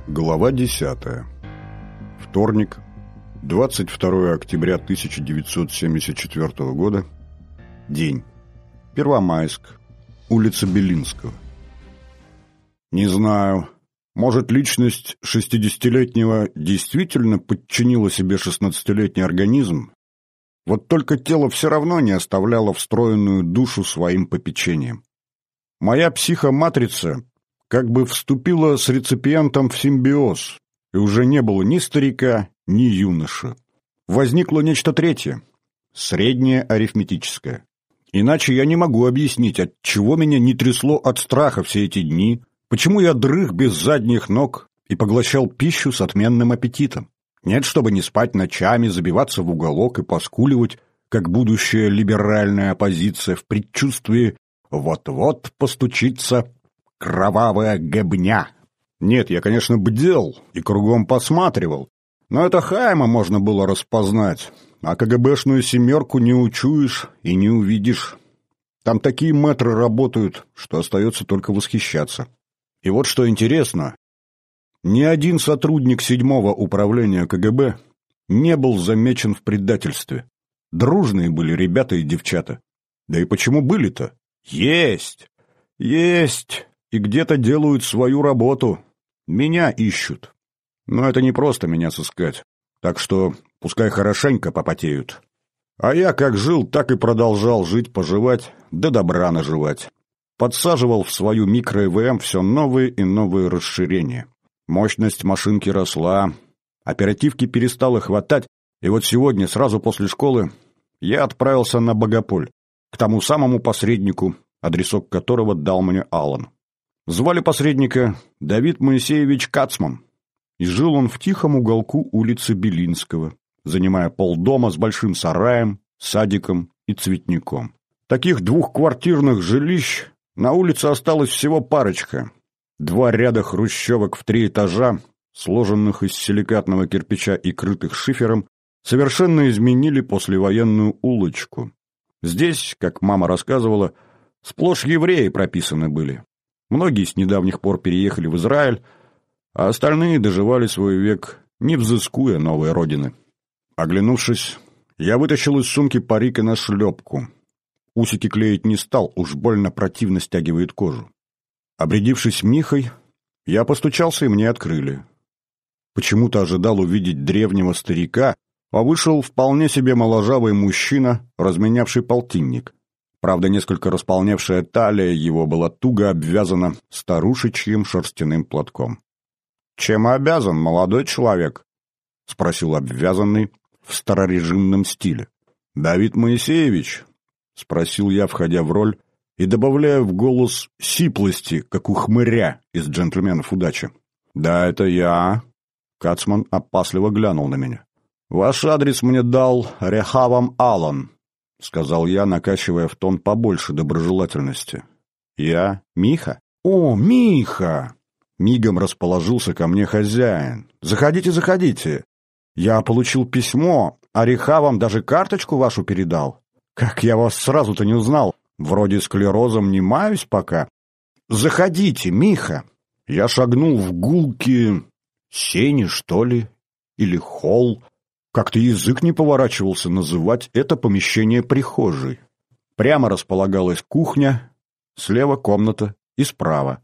Глава 10. Вторник, 22 октября 1974 года. День. Первомайск. Улица Белинского. Не знаю, может, личность 60-летнего действительно подчинила себе 16-летний организм, вот только тело все равно не оставляло встроенную душу своим попечением. Моя психоматрица как бы вступила с реципиентом в симбиоз, и уже не было ни старика, ни юноши. Возникло нечто третье, среднее арифметическое. Иначе я не могу объяснить, отчего меня не трясло от страха все эти дни, почему я дрых без задних ног и поглощал пищу с отменным аппетитом. Нет, чтобы не спать ночами, забиваться в уголок и поскуливать, как будущая либеральная оппозиция в предчувствии «вот-вот постучится кровавая гебня». Нет, я, конечно, бдел и кругом посматривал, но это Хайма можно было распознать, а КГБшную семерку не учуешь и не увидишь. Там такие мэтры работают, что остается только восхищаться. И вот что интересно, ни один сотрудник 7-го управления КГБ не был замечен в предательстве. Дружные были ребята и девчата. Да и почему были-то? Есть! И где-то делают свою работу. Меня ищут. Но это не просто меня сыскать. Так что пускай хорошенько попотеют. А я как жил, так и продолжал жить-поживать, да добра наживать. Подсаживал в свою микро-ЭВМ все новые и новые расширения. Мощность машинки росла, оперативки перестало хватать, и вот сегодня, сразу после школы, я отправился на Богополь, к тому самому посреднику, адресок которого дал мне Аллан. Звали посредника Давид Моисеевич Кацман, и жил он в тихом уголку улицы Белинского, занимая полдома с большим сараем, садиком и цветником. Таких двухквартирных жилищ на улице осталось всего парочка. 2 ряда хрущевок в 3 этажа, сложенных из силикатного кирпича и крытых шифером, совершенно изменили послевоенную улочку. Здесь, как мама рассказывала, сплошь евреи прописаны были. Многие с недавних пор переехали в Израиль, а остальные доживали свой век, не взыскуя новой родины. Оглянувшись, я вытащил из сумки парик и нашлепку. Усики клеить не стал, уж больно противно стягивает кожу. Обрядившись Михой, я постучался, и мне открыли. Почему-то ожидал увидеть древнего старика, а вышел вполне себе моложавый мужчина, разменявший полтинник. Правда, несколько располневшая талия его была туго обвязана старушечьим шерстяным платком. «Чем обязан, молодой человек?» — спросил обвязанный в старорежимном стиле. «Давид Моисеевич?» — спросил я, входя в роль и добавляя в голос сиплости, как у хмыря из «Джентльменов удачи». «Да, это я». Кацман опасливо глянул на меня. «Ваш адрес мне дал Рехавам Аллан», — сказал я, накачивая в тон побольше доброжелательности. «Я Миха?» «О, Миха!» Мигом расположился ко мне хозяин. «Заходите, заходите. Я получил письмо, а Рехавам даже карточку вашу передал. Как я вас сразу-то не узнал. Вроде склерозом не маюсь пока. Заходите, Миха!» Я шагнул в гулки сени, что ли, или холл. Как-то язык не поворачивался называть это помещение прихожей. Прямо располагалась кухня, слева комната и справа.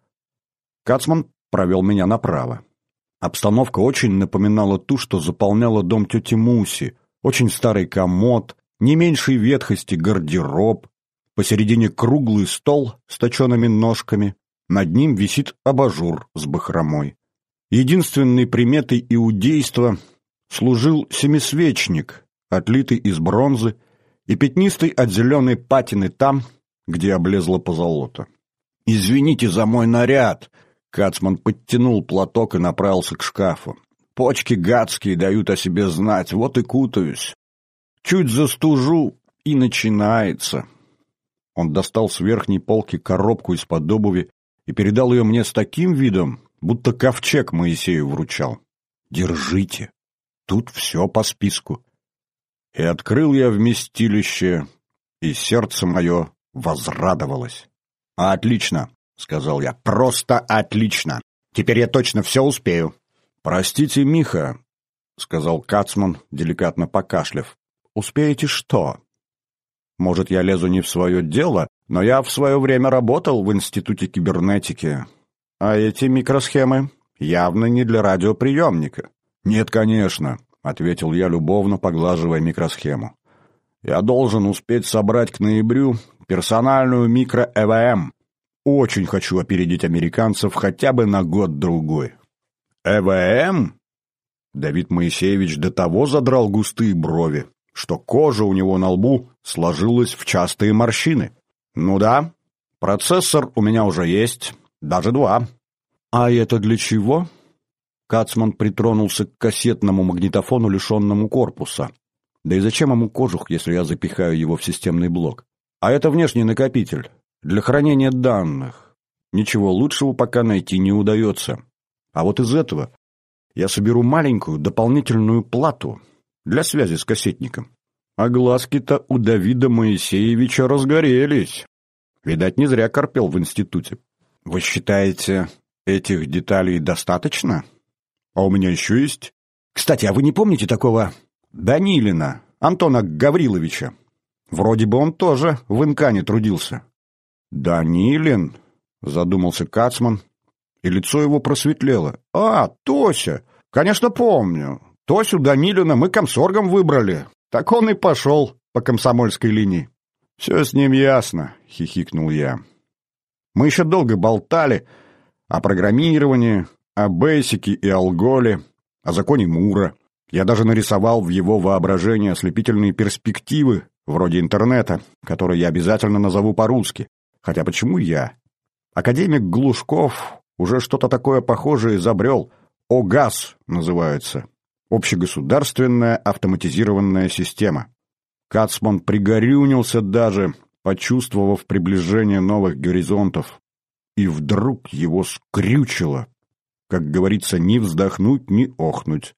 Кацман провел меня направо. Обстановка очень напоминала ту, что заполняла дом тети Муси. Очень старый комод, не меньшей ветхости гардероб, посередине круглый стол с точеными ножками, над ним висит абажур с бахромой. Единственной приметой иудейства служил семисвечник, отлитый из бронзы и пятнистый от зеленой патины там, где облезла позолота. «Извините за мой наряд!» Кацман подтянул платок и направился к шкафу. «Почки гадские дают о себе знать, вот и кутаюсь. Чуть застужу, и начинается». Он достал с верхней полки коробку из-под обуви и передал ее мне с таким видом, будто ковчег Моисею вручал. «Держите, тут все по списку». И открыл я вместилище, и сердце мое возрадовалось. «Отлично», — сказал я, — «просто отлично. Теперь я точно все успею. «Простите, Миха», — сказал Кацман, деликатно покашляв. «Успеете что? Может, я лезу не в свое дело, но я в свое время работал в Институте кибернетики. А эти микросхемы явно не для радиоприемника». «Нет, конечно», — ответил я, любовно поглаживая микросхему. «Я должен успеть собрать к ноябрю персональную микро-ЭВМ. Очень хочу опередить американцев хотя бы на год-другой». «ЭВМ?» Давид Моисеевич до того задрал густые брови, что кожа у него на лбу сложилась в частые морщины. «Ну да, процессор у меня уже есть, даже 2. «А это для чего?» Кацман притронулся к кассетному магнитофону, лишенному корпуса. «Да и зачем ему кожух, если я запихаю его в системный блок? А это внешний накопитель, для хранения данных. Ничего лучшего пока найти не удается. А вот из этого я соберу маленькую дополнительную плату для связи с кассетником». А глазки-то у Давида Моисеевича разгорелись. Видать, не зря корпел в институте. «Вы считаете, этих деталей достаточно? А у меня еще есть. Кстати, а вы не помните такого Данилина, Антона Гавриловича? Вроде бы он тоже в Инкане трудился». «Данилин?» — задумался Кацман, и лицо его просветлело. «А, Тося! Конечно, помню. Тосю Данилина мы комсоргом выбрали. Так он и пошел по комсомольской линии». «Все с ним ясно», — хихикнул я. «Мы еще долго болтали о программировании, о бейсике и алголе, о законе Мура. Я даже нарисовал в его воображении ослепительные перспективы, вроде интернета, который я обязательно назову по-русски. Хотя почему я? Академик Глушков уже что-то такое похожее изобрел. ОГАЗ называется. Общегосударственная автоматизированная система. Кацман пригорюнился даже, почувствовав приближение новых горизонтов. И вдруг его скрючило. Как говорится, ни вздохнуть, ни охнуть.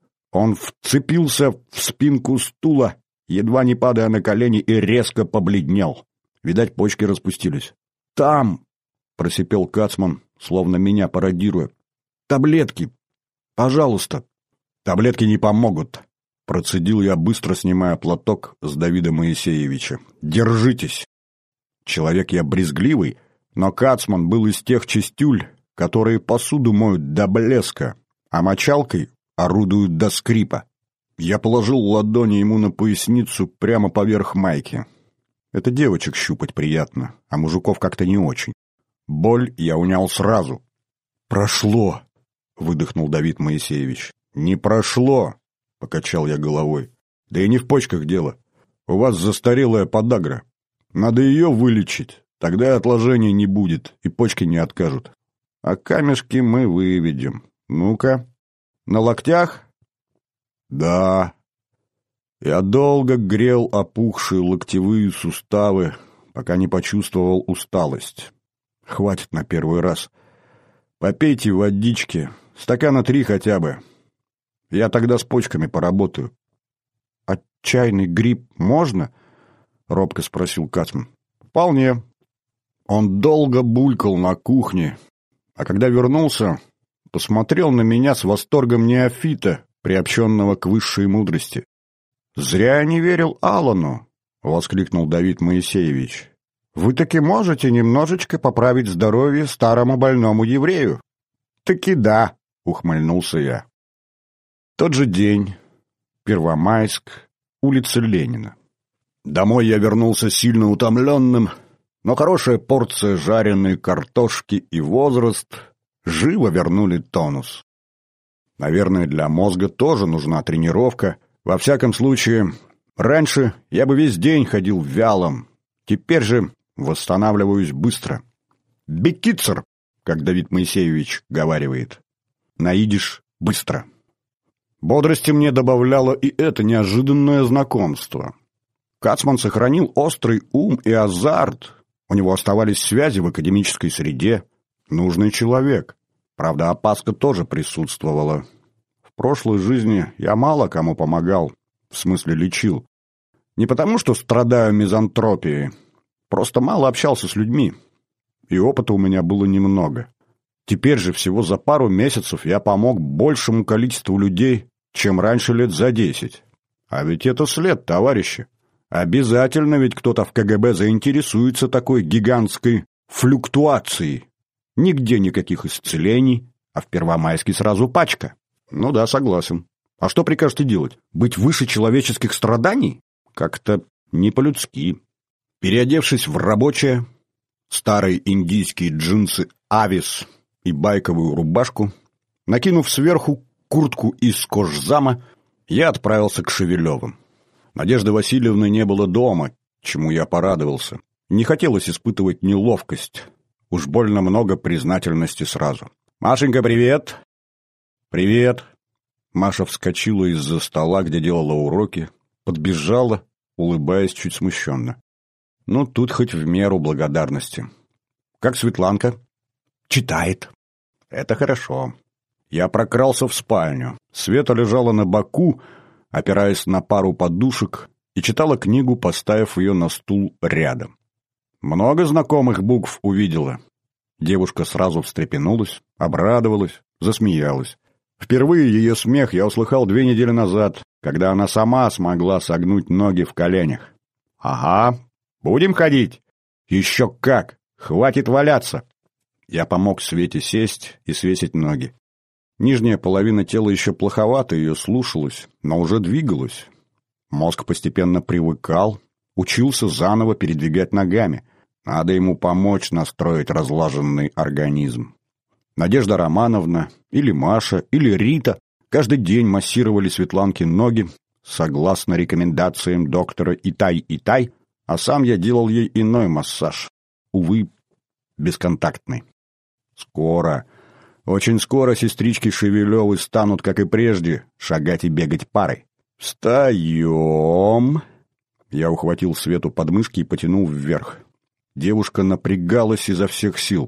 Он вцепился в спинку стула, едва не падая на колени, и резко побледнел. Видать, почки распустились. «Там!» — просипел Кацман, словно меня пародируя. «Таблетки! Пожалуйста!» «Таблетки не помогут!» — процедил я, быстро снимая платок с Давида Моисеевича. «Держитесь!» Человек я брезгливый, но Кацман был из тех чистюль, которые посуду моют до блеска, а мочалкой орудуют до скрипа. Я положил ладони ему на поясницу прямо поверх майки. Это девочек щупать приятно, а мужиков как-то не очень. Боль я унял сразу. «Прошло!» — выдохнул Давид Моисеевич. «Не прошло!» — покачал я головой. «Да и не в почках дело. У вас застарелая подагра. Надо ее вылечить, тогда и отложений не будет, и почки не откажут. А камешки мы выведем. Ну-ка, на локтях?» «Да». Я долго грел опухшие локтевые суставы, пока не почувствовал усталость. Хватит на первый раз. Попейте водички, стакана 3 хотя бы. Я тогда с почками поработаю. — А чайный гриб можно? — робко спросил Кацман. — Вполне. Он долго булькал на кухне, а когда вернулся, посмотрел на меня с восторгом неофита, приобщенного к высшей мудрости. «Зря я не верил Аллану!» — воскликнул Давид Моисеевич. «Вы таки можете немножечко поправить здоровье старому больному еврею?» «Таки да!» — ухмыльнулся я. Тот же день, Первомайск, улица Ленина. Домой я вернулся сильно утомленным, но хорошая порция жареной картошки и возраст живо вернули тонус. Наверное, для мозга тоже нужна тренировка. Во всяком случае, раньше я бы весь день ходил вялым, теперь же восстанавливаюсь быстро. «Бекицер», как Давид Моисеевич говаривает. На идиш быстро. Бодрости мне добавляло и это неожиданное знакомство. Кацман сохранил острый ум и азарт. У него оставались связи в академической среде. Нужный человек. Правда, опаска тоже присутствовала. В прошлой жизни я мало кому помогал, в смысле лечил. Не потому, что страдаю мизантропией. Просто мало общался с людьми. И опыта у меня было немного. Теперь же всего за пару месяцев я помог большему количеству людей, чем раньше лет за 10. А ведь это след, товарищи. Обязательно ведь кто-то в КГБ заинтересуется такой гигантской флюктуацией. Нигде никаких исцелений, а в Первомайске сразу пачка. Ну да, согласен. А что прикажете делать? Быть выше человеческих страданий? Как-то не по-людски. Переодевшись в рабочее, старые индийские джинсы «Авис» и байковую рубашку, накинув сверху куртку из кожзама, я отправился к Шевелевым. Надежды Васильевны не было дома, чему я порадовался. Не хотелось испытывать неловкость. Уж больно много признательности сразу. «Машенька, привет!» «Привет!» Маша вскочила из-за стола, где делала уроки, подбежала, улыбаясь чуть смущенно. Ну, тут хоть в меру благодарности. «Как Светланка?» «Читает». «Это хорошо». Я прокрался в спальню. Света лежала на боку, опираясь на пару подушек, и читала книгу, поставив ее на стул рядом. Много знакомых букв увидела. Девушка сразу встрепенулась, обрадовалась, засмеялась. Впервые ее смех я услыхал 2 недели назад, когда она сама смогла согнуть ноги в коленях. «Ага, будем ходить?» «Еще как! Хватит валяться!» Я помог Свете сесть и свесить ноги. Нижняя половина тела еще плоховато ее слушалась, но уже двигалась. Мозг постепенно привыкал, учился заново передвигать ногами. Надо ему помочь настроить разлаженный организм. Надежда Романовна, или Маша, или Рита каждый день массировали Светланке ноги, согласно рекомендациям доктора Итай, а сам я делал ей иной массаж. Увы, бесконтактный. Скоро, очень скоро сестрички Шевелевы станут, как и прежде, шагать и бегать парой. «Встаем!» Я ухватил Свету под мышки и потянул вверх. Девушка напрягалась изо всех сил.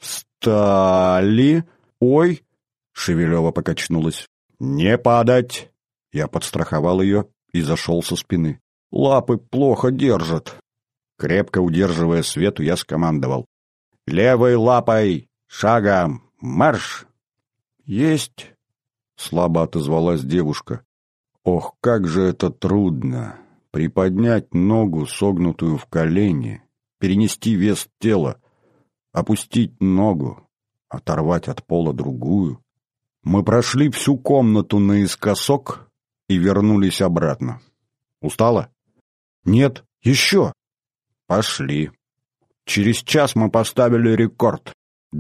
«Встали! Ой!» Шевелева покачнулась. «Не падать!» Я подстраховал ее и зашел со спины. «Лапы плохо держат!» Крепко удерживая Свету, я скомандовал. «Левой лапой! Шагом! Марш!» «Есть!» — слабо отозвалась девушка. «Ох, как же это трудно! Приподнять ногу, согнутую в колени, перенести вес тела, опустить ногу, оторвать от пола другую». Мы прошли всю комнату наискосок и вернулись обратно. «Устала?» «Нет, еще!» «Пошли». Через час мы поставили рекорд.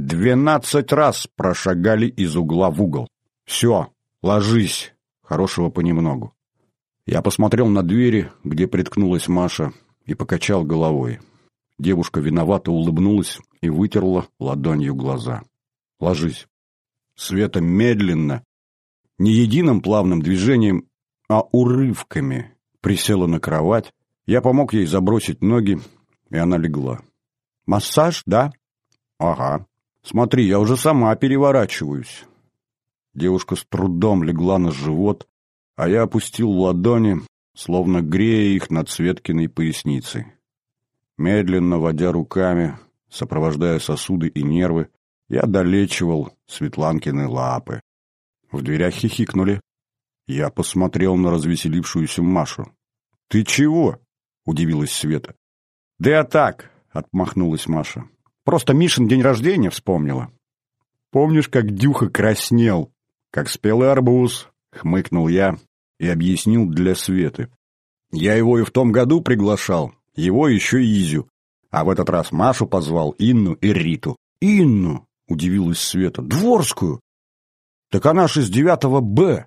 12 раз прошагали из угла в угол. «Все, ложись». Хорошего понемногу. Я посмотрел на двери, где приткнулась Маша, и покачал головой. Девушка виновато улыбнулась и вытерла ладонью глаза. «Ложись». Света медленно, не единым плавным движением, а урывками присела на кровать. Я помог ей забросить ноги, и она легла. «Массаж, да?» «Ага. Смотри, я уже сама переворачиваюсь». Девушка с трудом легла на живот, а я опустил ладони, словно грея их над Светкиной поясницей. Медленно водя руками, сопровождая сосуды и нервы, я долечивал Светланкины лапы. В дверях хихикнули. Я посмотрел на развеселившуюся Машу. «Ты чего?» — удивилась Света. «Да я так», — отмахнулась Маша. «Просто Мишин день рождения вспомнила». «Помнишь, как Дюха краснел, как спелый арбуз?» — хмыкнул я и объяснил для Светы. «Я его и в том году приглашал, его еще и Изю. А в этот раз Машу позвал, Инну и Риту». «Инну?» — удивилась Света. «Дворскую?» «Так она ж из 9 Б».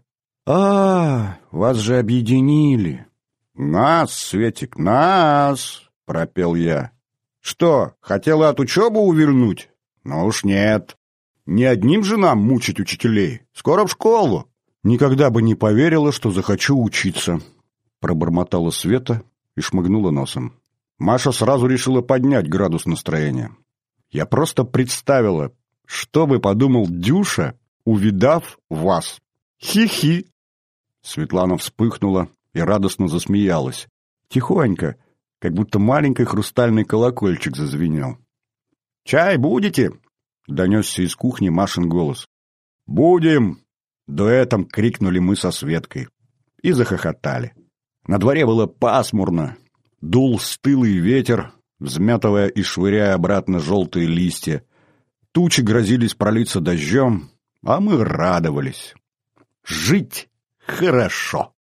Вас же объединили». «Нас, Светик, нас!» — пропел я. «Что, хотела от учебы увильнуть? Ну уж нет. Не одним же нам мучить учителей. Скоро в школу». «Никогда бы не поверила, что захочу учиться», — пробормотала Света и шмыгнула носом. Маша сразу решила поднять градус настроения. «Я просто представила, что бы подумал Дюша, увидав вас. Хи-хи!» Светлана вспыхнула и радостно засмеялась. Тихонько, как будто маленький хрустальный колокольчик зазвенел. «Чай будете?» — донесся из кухни Машин голос. «Будем!» — дуэтом крикнули мы со Светкой. И захохотали. На дворе было пасмурно. Дул стылый ветер, взмятывая и швыряя обратно желтые листья. Тучи грозились пролиться дождем, а мы радовались. Жить хорошо.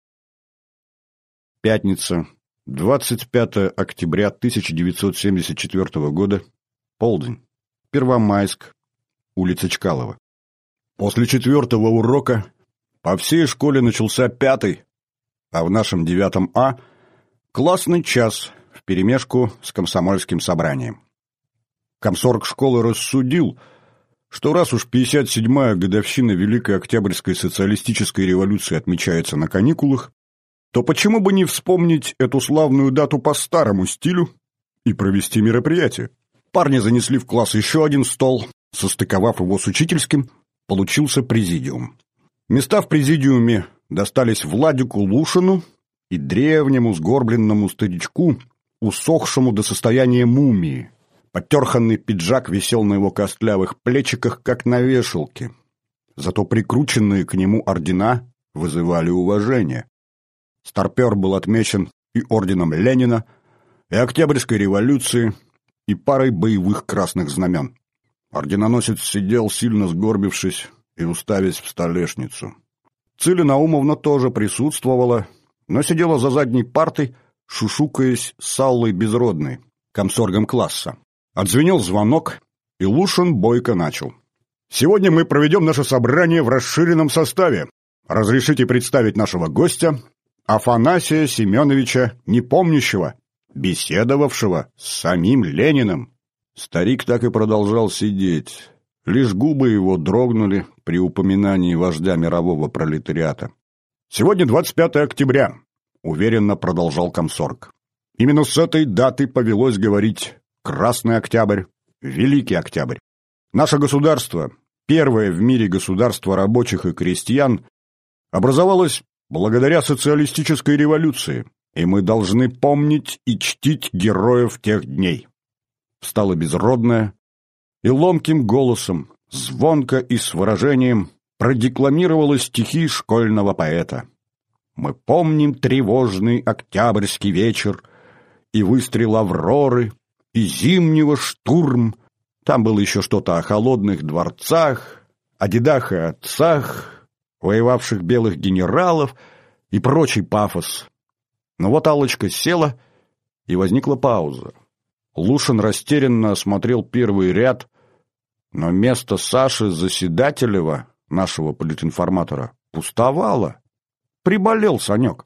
Пятница, 25 октября 1974 года, полдень. Первомайск, улица Чкалова. После 4-го урока по всей школе начался 5-й, а в нашем 9 А классный час вперемешку с комсомольским собранием. Комсорг школы рассудил, что раз уж 57-я годовщина Великой Октябрьской социалистической революции отмечается на каникулах, то почему бы не вспомнить эту славную дату по старому стилю и провести мероприятие? Парни занесли в класс еще один стол, состыковав его с учительским, получился президиум. Места в президиуме достались Владику Лушину и древнему сгорбленному старичку, усохшему до состояния мумии. Потерханный пиджак висел на его костлявых плечиках, как на вешалке. Зато прикрученные к нему ордена вызывали уважение. Старпер был отмечен и орденом Ленина, и Октябрьской революции, и парой боевых красных знамен. Орденоносец сидел, сильно сгорбившись и уставясь в столешницу. Циля Наумовна тоже присутствовала, но сидела за задней партой, шушукаясь с Аллой Безродной, комсоргом класса. Отзвенел звонок, и Лушин бойко начал. «Сегодня мы проведем наше собрание в расширенном составе. Разрешите представить нашего гостя, Афанасия Семеновича Непомнящего, беседовавшего с самим Лениным». Старик так и продолжал сидеть. Лишь губы его дрогнули при упоминании вождя мирового пролетариата. «Сегодня 25 октября», — уверенно продолжал комсорг. «Именно с этой даты повелось говорить Красный Октябрь, Великий Октябрь. Наше государство, первое в мире государство рабочих и крестьян, образовалось благодаря социалистической революции, и мы должны помнить и чтить героев тех дней». Встала Безродная и ломким голосом, звонко и с выражением продекламировала стихи школьного поэта. «Мы помним тревожный октябрьский вечер и выстрел Авроры, и зимнего штурм». Там было еще что-то о холодных дворцах, о дедах и отцах, воевавших белых генералов и прочий пафос. Но вот Аллочка села, и возникла пауза. Лушин растерянно осмотрел первый ряд, но место Саши Заседателева, нашего политинформатора, пустовало. Приболел Санек.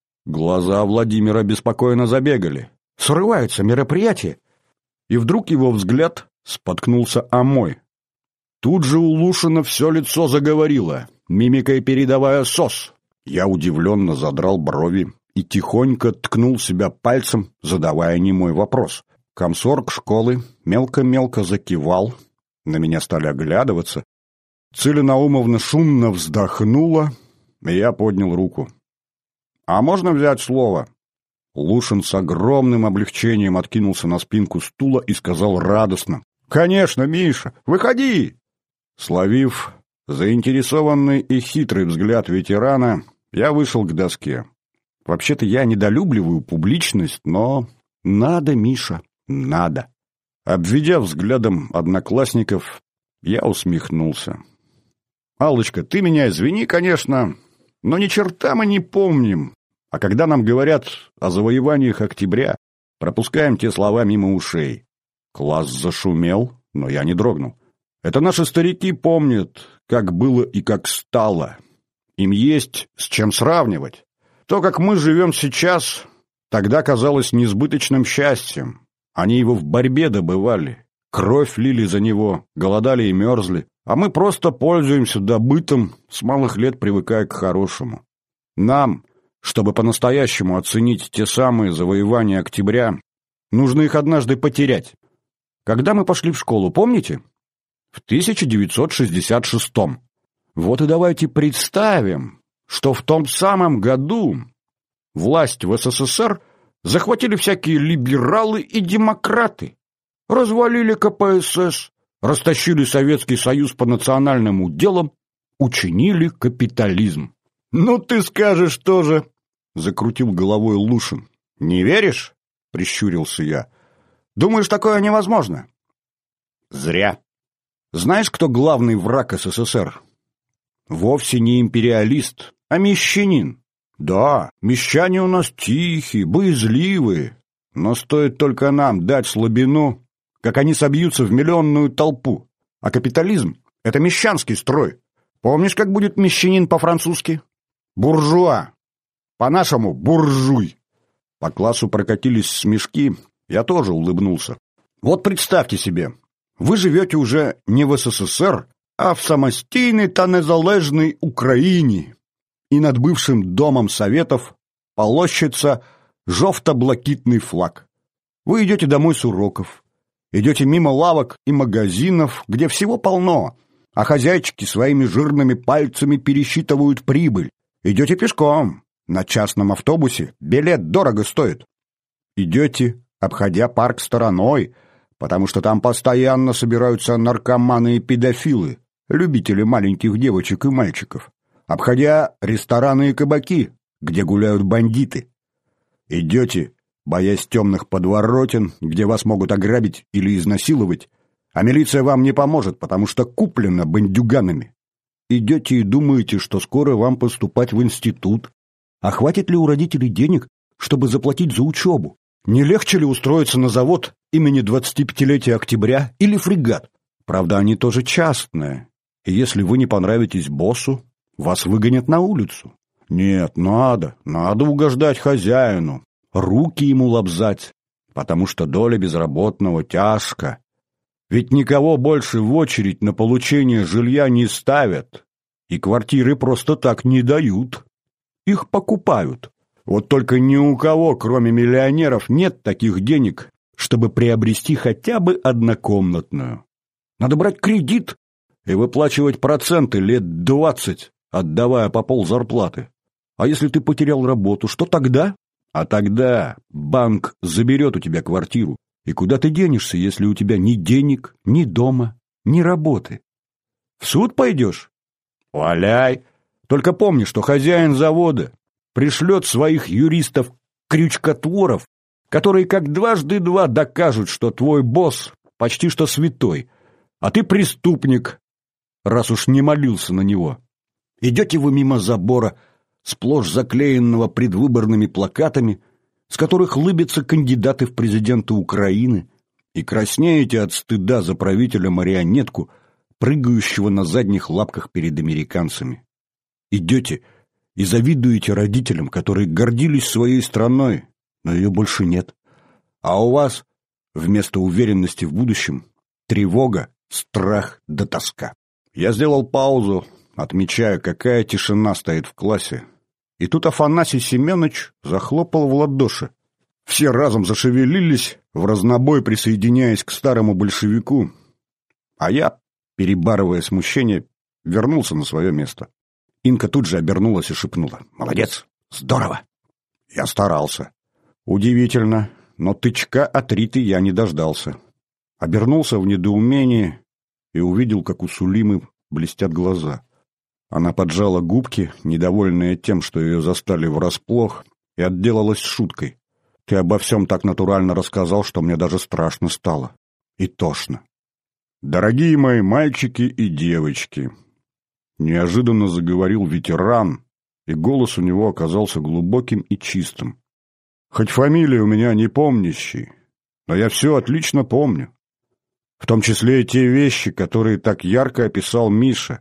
Глаза Владимира беспокойно забегали. Срывается мероприятие. И вдруг его взгляд споткнулся о мой. Тут же у Лушина все лицо заговорило, мимикой передавая СОС. Я удивленно задрал брови и тихонько ткнул себя пальцем, задавая немой вопрос. Комсорг школы мелко-мелко закивал, на меня стали оглядываться. Циля Наумовна шумно вздохнула, и я поднял руку. «А можно взять слово?» Лушин с огромным облегчением откинулся на спинку стула и сказал радостно: «Конечно, Миша, выходи!» Словив заинтересованный и хитрый взгляд ветерана, я вышел к доске. Вообще-то я недолюбливаю публичность, но надо, Миша, надо. Обведя взглядом одноклассников, я усмехнулся. «Аллочка, ты меня извини, конечно, но ни черта мы не помним. А когда нам говорят о завоеваниях октября, пропускаем те слова мимо ушей». Класс зашумел, но я не дрогнул. Это наши старики помнят, как было и как стало. Им есть с чем сравнивать. То, как мы живем сейчас, тогда казалось несбыточным счастьем. Они его в борьбе добывали, кровь лили за него, голодали и мерзли, а мы просто пользуемся добытым, с малых лет привыкая к хорошему. Нам, чтобы по-настоящему оценить те самые завоевания октября, нужно их однажды потерять. Когда мы пошли в школу, помните? В 1966-м. Вот и давайте представим, что в том самом году власть в СССР захватили всякие либералы и демократы, развалили КПСС, растащили Советский Союз по национальным уделам, учинили капитализм. «Ну ты скажешь тоже», — закрутил головой Лушин. «Не веришь?» — прищурился я. «Думаешь, такое невозможно?» «Зря. Знаешь, кто главный враг СССР? Вовсе не империалист, а мещанин. Да, мещане у нас тихие, боязливые, но стоит только нам дать слабину, как они собьются в миллионную толпу. А капитализм — это мещанский строй. Помнишь, как будет мещанин по-французски? Буржуа. По-нашему — буржуй». По классу прокатились смешки, я тоже улыбнулся. Вот представьте себе, вы живете уже не в СССР, а в самостійній та незалежній Україні, и над бывшим Домом Советов полощется жовто-блакитный флаг. Вы идете домой с уроков, идете мимо лавок и магазинов, где всего полно, а хозяйчики своими жирными пальцами пересчитывают прибыль. Идете пешком, на частном автобусе билет дорого стоит. Идете, обходя парк стороной, потому что там постоянно собираются наркоманы и педофилы, любители маленьких девочек и мальчиков, обходя рестораны и кабаки, где гуляют бандиты. Идете, боясь темных подворотен, где вас могут ограбить или изнасиловать, а милиция вам не поможет, потому что куплена бандюганами. Идете и думаете, что скоро вам поступать в институт, а хватит ли у родителей денег, чтобы заплатить за учебу? Не легче ли устроиться на завод имени 25-летия Октября или фрегат? Правда, они тоже частные, и если вы не понравитесь боссу, вас выгонят на улицу. Нет, надо угождать хозяину, руки ему лобзать, потому что доля безработного тяжка. Ведь никого больше в очередь на получение жилья не ставят, и квартиры просто так не дают. Их покупают. Вот только ни у кого, кроме миллионеров, нет таких денег, чтобы приобрести хотя бы однокомнатную. Надо брать кредит и выплачивать проценты лет 20, отдавая по ползарплаты. А если ты потерял работу, что тогда? А тогда банк заберет у тебя квартиру. И куда ты денешься, если у тебя ни денег, ни дома, ни работы? В суд пойдешь? Валяй! Только помни, что хозяин завода пришлет своих юристов-крючкотворов, которые как дважды два докажут, что твой босс почти что святой, а ты преступник, раз уж не молился на него. Идете вы мимо забора, сплошь заклеенного предвыборными плакатами, с которых лыбятся кандидаты в президенты Украины, и краснеете от стыда за правителя-марионетку, прыгающего на задних лапках перед американцами. Идете и завидуете родителям, которые гордились своей страной, но ее больше нет. А у вас вместо уверенности в будущем тревога, страх да тоска. Я сделал паузу, отмечая, какая тишина стоит в классе. И тут Афанасий Семенович захлопал в ладоши. Все разом зашевелились, в разнобой присоединяясь к старому большевику. А я, перебарывая смущение, вернулся на свое место. Инка тут же обернулась и шепнула: «Молодец! Здорово!» Я старался. Удивительно, но тычка от Риты я не дождался. Обернулся в недоумении и увидел, как у Сулимы блестят глаза. Она поджала губки, недовольная тем, что ее застали врасплох, и отделалась шуткой. «Ты обо всем так натурально рассказал, что мне даже страшно стало. И тошно». «Дорогие мои мальчики и девочки», — неожиданно заговорил ветеран, и голос у него оказался глубоким и чистым. «Хоть фамилия у меня не помнящий, но я все отлично помню. В том числе и те вещи, которые так ярко описал Миша.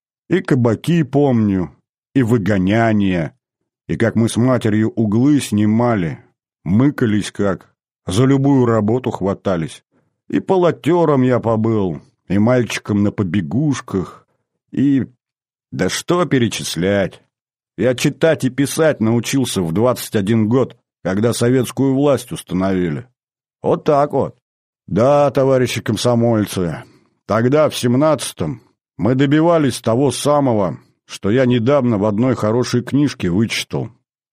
И кабаки помню, и выгоняния, и как мы с матерью углы снимали, мыкались как, за любую работу хватались. И полотером я побыл, и мальчиком на побегушках, и... Да что перечислять? Я читать и писать научился в 21 год, когда советскую власть установили. Вот так вот. Да, товарищи комсомольцы, тогда, в 17-м, мы добивались того самого, что я недавно в одной хорошей книжке вычитал.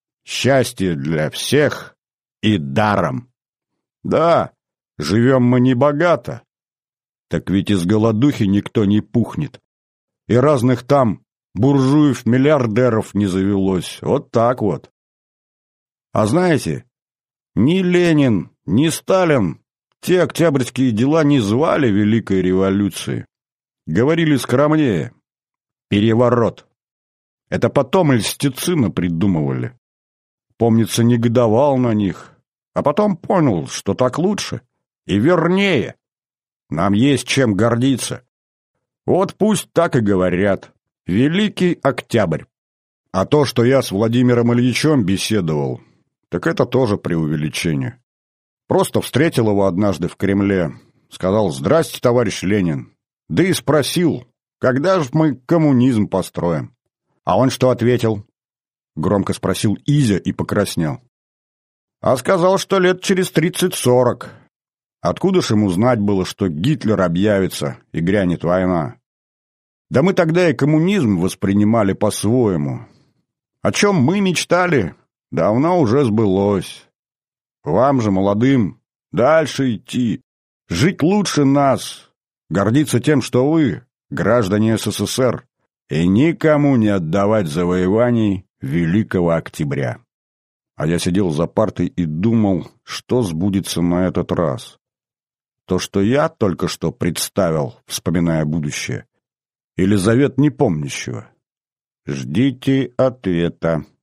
Счастье для всех и даром. Да, живем мы не богато, Так ведь из голодухи никто не пухнет. И разных там буржуев-миллиардеров не завелось. Вот так вот. А знаете, ни Ленин, ни Сталин те октябрьские дела не звали Великой революцией. Говорили скромнее. Переворот. Это потом льстецы напридумывали. Помнится, негодовал на них. А потом понял, что так лучше. И вернее. Нам есть чем гордиться. Вот пусть так и говорят. Великий Октябрь. А то, что я с Владимиром Ильичем беседовал, так это тоже преувеличение. Просто встретил его однажды в Кремле. Сказал: «Здрасте, товарищ Ленин». Да и спросил, когда же мы коммунизм построим. А он что ответил? Громко спросил Изя и покраснел. А сказал, что лет через 30-40. Откуда ж ему знать было, что Гитлер объявится и грянет война? Да мы тогда и коммунизм воспринимали по-своему. О чем мы мечтали, давно уже сбылось. Вам же, молодым, дальше идти, жить лучше нас, гордиться тем, что вы, граждане СССР, и никому не отдавать завоеваний Великого Октября. А я сидел за партой и думал, что сбудется на этот раз. То, что я только что представил, вспоминая будущее, или завет непомнящего? Ждите ответа.